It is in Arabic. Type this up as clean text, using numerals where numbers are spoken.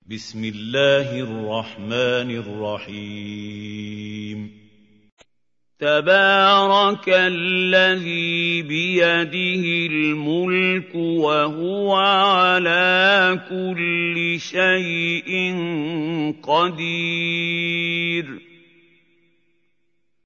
بسم الله الرحمن الرحيم تبارك الذي بيده الملك وهو على كل شيء قدير